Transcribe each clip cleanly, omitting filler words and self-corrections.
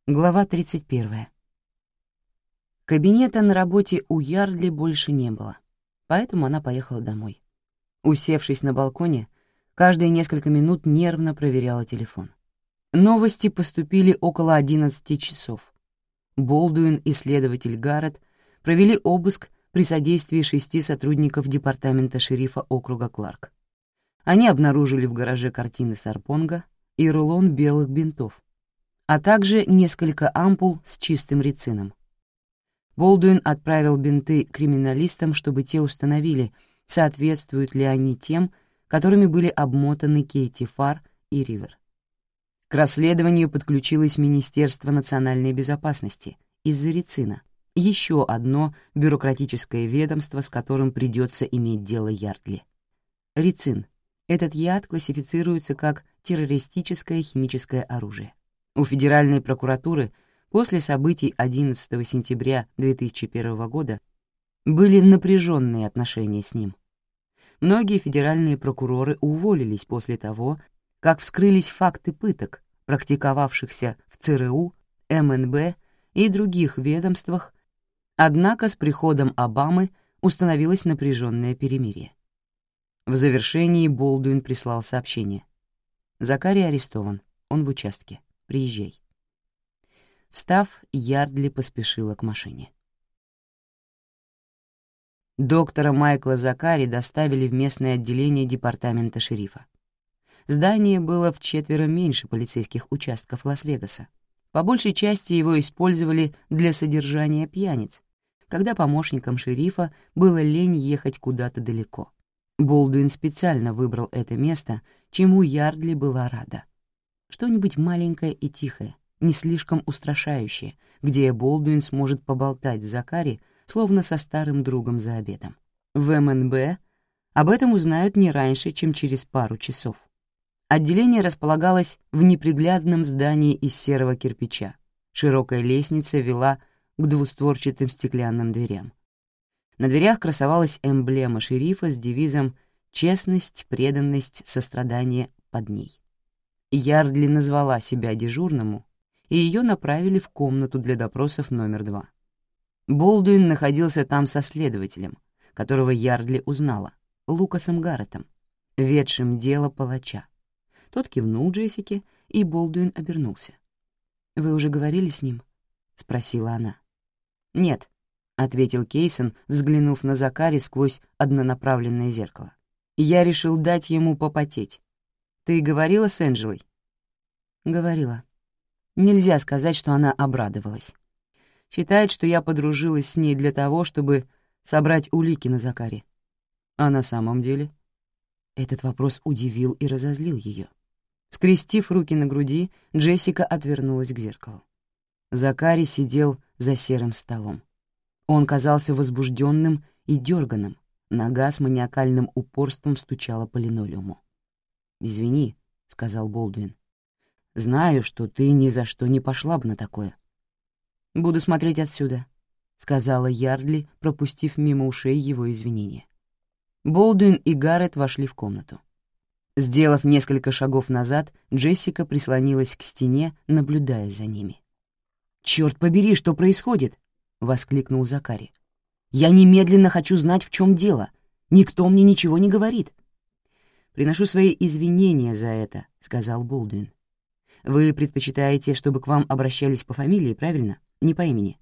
Глава 31. Кабинета на работе у Ярдли больше не было, поэтому она поехала домой. Усевшись на балконе, каждые несколько минут нервно проверяла телефон. Новости поступили около 11 часов. Болдуин и следователь Гаррет провели обыск при содействии 6 сотрудников департамента шерифа округа Кларк. Они обнаружили в гараже картины Сарпонга и рулон белых бинтов, а также несколько ампул с чистым рицином. Болдуин отправил бинты криминалистам, чтобы те установили, соответствуют ли они тем, которыми были обмотаны Кейти Фарр и Ривер. К расследованию подключилось Министерство национальной безопасности из-за рицина, еще одно бюрократическое ведомство, с которым придется иметь дело Ярдли. Рицин. Этот яд классифицируется как террористическое химическое оружие. У Федеральной прокуратуры после событий 11 сентября 2001 года были напряженные отношения с ним. Многие федеральные прокуроры уволились после того, как вскрылись факты пыток, практиковавшихся в ЦРУ, МНБ и других ведомствах, однако с приходом Обамы установилось напряженное перемирие. В завершении Болдуин прислал сообщение. «Закари арестован, он в участке. Приезжай». Встав, Ярдли поспешила к машине. Доктора Майкла Закари доставили в местное отделение департамента шерифа. Здание было вчетверо меньше полицейских участков Лас-Вегаса. По большей части его использовали для содержания пьяниц, когда помощникам шерифа было лень ехать куда-то далеко. Болдуин специально выбрал это место, чему Ярдли была рада. Что-нибудь маленькое и тихое, не слишком устрашающее, где Болдуин сможет поболтать с Закари, словно со старым другом за обедом. В МНБ об этом узнают не раньше, чем через пару часов. Отделение располагалось в неприглядном здании из серого кирпича. Широкая лестница вела к двустворчатым стеклянным дверям. На дверях красовалась эмблема шерифа с девизом «Честность, преданность, сострадание» под ней. Ярдли назвала себя дежурному, и ее направили в комнату для допросов номер 2. Болдуин находился там со следователем, которого Ярдли узнала, Лукасом Гарретом, ведшим дело палача. Тот кивнул Джессике, и Болдуин обернулся. «Вы уже говорили с ним?» — спросила она. «Нет», — ответил Кейсон, взглянув на Закари сквозь однонаправленное зеркало. «Я решил дать ему попотеть. Ты говорила с Энджелой?» «Говорила. Нельзя сказать, что она обрадовалась. Считает, что я подружилась с ней для того, чтобы собрать улики на Закари. А на самом деле?» Этот вопрос удивил и разозлил ее. Скрестив руки на груди, Джессика отвернулась к зеркалу. Закари сидел за серым столом. Он казался возбужденным и дерганым, нога с маниакальным упорством стучала по линолеуму. «Извини», — сказал Болдуин. «Знаю, что ты ни за что не пошла бы на такое». «Буду смотреть отсюда», — сказала Ярдли, пропустив мимо ушей его извинения. Болдуин и Гаррет вошли в комнату. Сделав несколько шагов назад, Джессика прислонилась к стене, наблюдая за ними. «Чёрт побери, что происходит?» — воскликнул Закари. «Я немедленно хочу знать, в чем дело. Никто мне ничего не говорит». «Приношу свои извинения за это», — сказал Болдуин. «Вы предпочитаете, чтобы к вам обращались по фамилии, правильно? Не по имени?»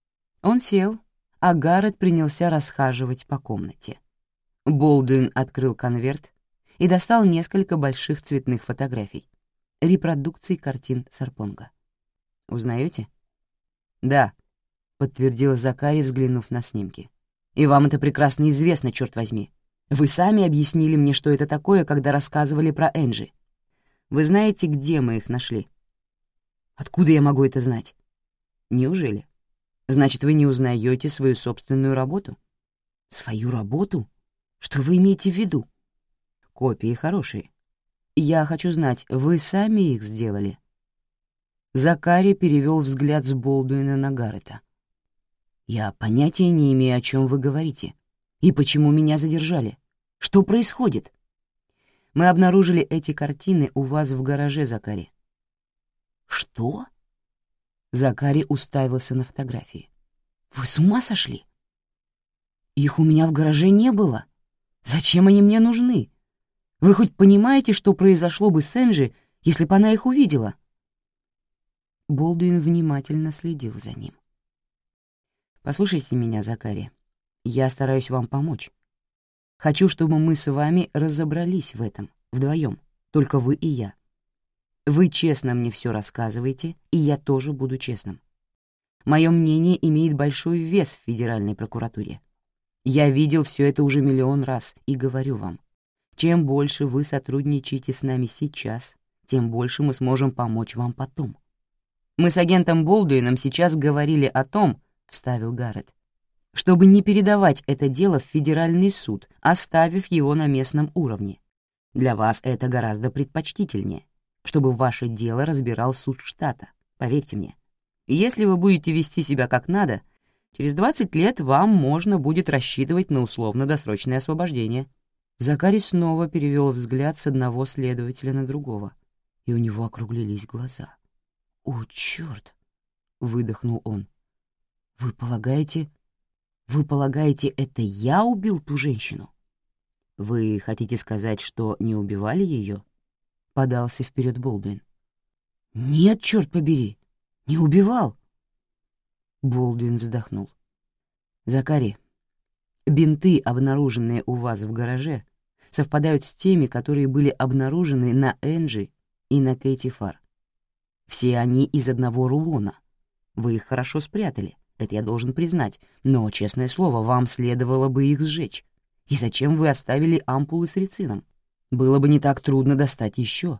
Он сел, а Гаррет принялся расхаживать по комнате. Болдуин открыл конверт и достал несколько больших цветных фотографий, репродукций картин Сарпонга. «Узнаете?» «Да», — подтвердила Закари, взглянув на снимки. «И вам это прекрасно известно, черт возьми. Вы сами объяснили мне, что это такое, когда рассказывали про Энджи. Вы знаете, где мы их нашли?» «Откуда я могу это знать?» «Неужели? Значит, вы не узнаете свою собственную работу?» «Свою работу? Что вы имеете в виду?» «Копии хорошие. Я хочу знать, вы сами их сделали?» Закари перевел взгляд с Болдуина на Гаррета. «Я понятия не имею, о чем вы говорите. И почему меня задержали? Что происходит?» «Мы обнаружили эти картины у вас в гараже, Закари». «Что?» Закари уставился на фотографии. «Вы с ума сошли? Их у меня в гараже не было. Зачем они мне нужны? Вы хоть понимаете, что произошло бы с Энджи, если бы она их увидела?» Болдуин внимательно следил за ним. «Послушайте меня, Закари. Я стараюсь вам помочь. Хочу, чтобы мы с вами разобрались в этом, вдвоем, только вы и я. Вы честно мне все рассказываете, и я тоже буду честным. Мое мнение имеет большой вес в Федеральной прокуратуре. Я видел все это уже миллион раз и говорю вам, чем больше вы сотрудничаете с нами сейчас, тем больше мы сможем помочь вам потом. Мы с агентом Болдуином сейчас говорили о том, — вставил Гаррет, — чтобы не передавать это дело в федеральный суд, оставив его на местном уровне. Для вас это гораздо предпочтительнее, чтобы ваше дело разбирал суд штата, поверьте мне. Если вы будете вести себя как надо, через 20 лет вам можно будет рассчитывать на условно-досрочное освобождение». Закари снова перевел взгляд с одного следователя на другого, и у него округлились глаза. «О, чёрт!» — выдохнул он. «Вы полагаете, это я убил ту женщину?» «Вы хотите сказать, что не убивали ее?» — подался вперед Болдуин. «Нет, чёрт побери, не убивал!» Болдуин вздохнул. «Закари, бинты, обнаруженные у вас в гараже, совпадают с теми, которые были обнаружены на Энджи и на Кэти Фар. Все они из одного рулона. Вы их хорошо спрятали, это я должен признать, но, честное слово, вам следовало бы их сжечь. И зачем вы оставили ампулы с рицином? Было бы не так трудно достать еще».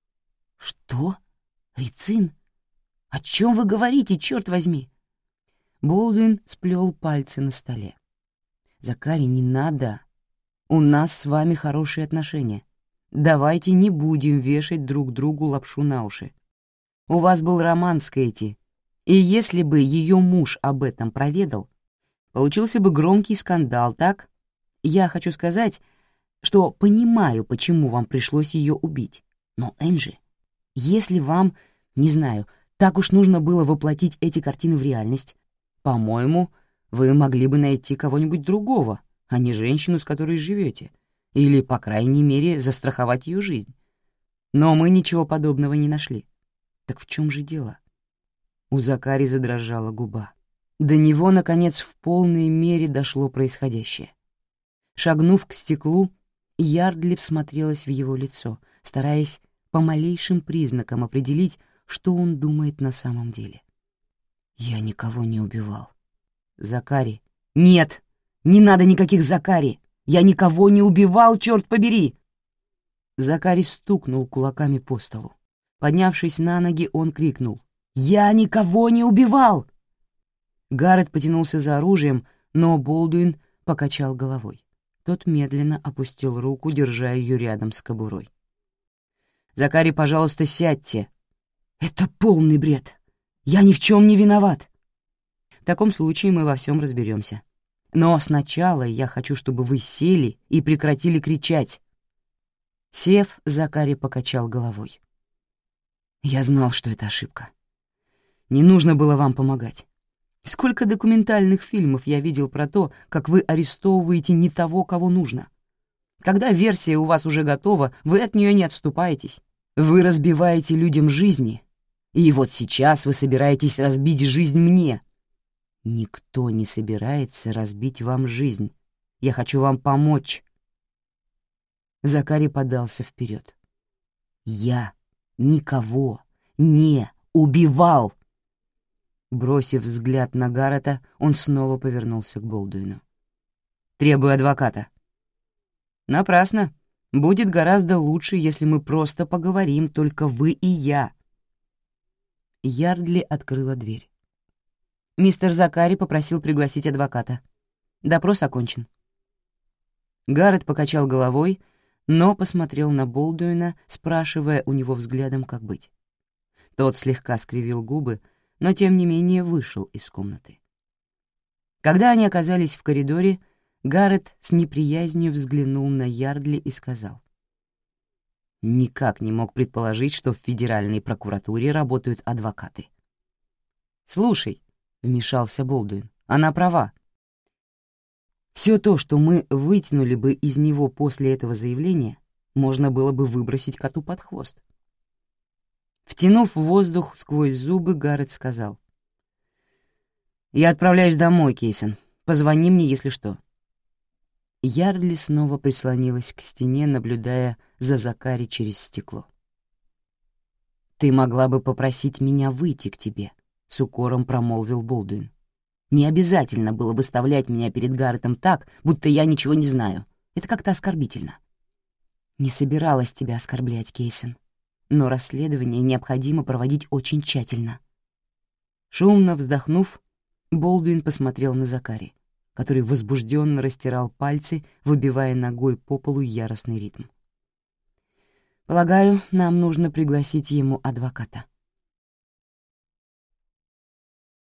«Что? Рицин? О чем вы говорите, черт возьми?» Болдуин сплел пальцы на столе. «Закари, не надо. У нас с вами хорошие отношения. Давайте не будем вешать друг другу лапшу на уши. У вас был роман с Кэти, и если бы ее муж об этом проведал, получился бы громкий скандал, так? Я хочу сказать, что понимаю, почему вам пришлось ее убить. Но, Энджи, если вам, не знаю, так уж нужно было воплотить эти картины в реальность, по-моему, вы могли бы найти кого-нибудь другого, а не женщину, с которой живете, или, по крайней мере, застраховать ее жизнь. Но мы ничего подобного не нашли. Так в чем же дело?» У Закари задрожала губа. До него, наконец, в полной мере дошло происходящее. Шагнув к стеклу, Ярдли всмотрелась в его лицо, стараясь по малейшим признакам определить, что он думает на самом деле. «Я никого не убивал. Закари...» «Нет! Не надо никаких Закари! Я никого не убивал, черт побери!» Закари стукнул кулаками по столу. Поднявшись на ноги, он крикнул: «Я никого не убивал!» Гаррет потянулся за оружием, но Болдуин покачал головой. Тот медленно опустил руку, держа ее рядом с кобурой. «Закари, пожалуйста, сядьте!» «Это полный бред! Я ни в чем не виноват!» «В таком случае мы во всем разберемся. Но сначала я хочу, чтобы вы сели и прекратили кричать». Сев, Закари покачал головой. «Я знал, что это ошибка. Не нужно было вам помогать. Сколько документальных фильмов я видел про то, как вы арестовываете не того, кого нужно. Когда версия у вас уже готова, вы от нее не отступаетесь. Вы разбиваете людям жизни, и вот сейчас вы собираетесь разбить жизнь мне. Никто не собирается разбить вам жизнь. Я хочу вам помочь». Закари подался вперед. «Я никого не убивал!» Бросив взгляд на Гаррета, он снова повернулся к Болдуину. «Требую адвоката». «Напрасно. Будет гораздо лучше, если мы просто поговорим, только вы и я». Ярдли открыла дверь. «Мистер Закари попросил пригласить адвоката. Допрос окончен». Гаррет покачал головой, но посмотрел на Болдуина, спрашивая у него взглядом, как быть. Тот слегка скривил губы, но тем не менее вышел из комнаты. Когда они оказались в коридоре, Гаррет с неприязнью взглянул на Ярдли и сказал: «Никак не мог предположить, что в Федеральной прокуратуре работают адвокаты». «Слушай», — вмешался Болдуин, — «она права. Все то, что мы вытянули бы из него после этого заявления, можно было бы выбросить коту под хвост». Втянув воздух сквозь зубы, Гаррет сказал: «Я отправляюсь домой, Кейсон. Позвони мне, если что». Ярли снова прислонилась к стене, наблюдая за Закари через стекло. «Ты могла бы попросить меня выйти к тебе», — с укором промолвил Болдуин. «Не обязательно было выставлять меня перед Гарретом так, будто я ничего не знаю. Это как-то оскорбительно». «Не собиралась тебя оскорблять, Кейсон, но расследование необходимо проводить очень тщательно». Шумно вздохнув, Болдуин посмотрел на Закари, который возбужденно растирал пальцы, выбивая ногой по полу яростный ритм. «Полагаю, нам нужно пригласить ему адвоката».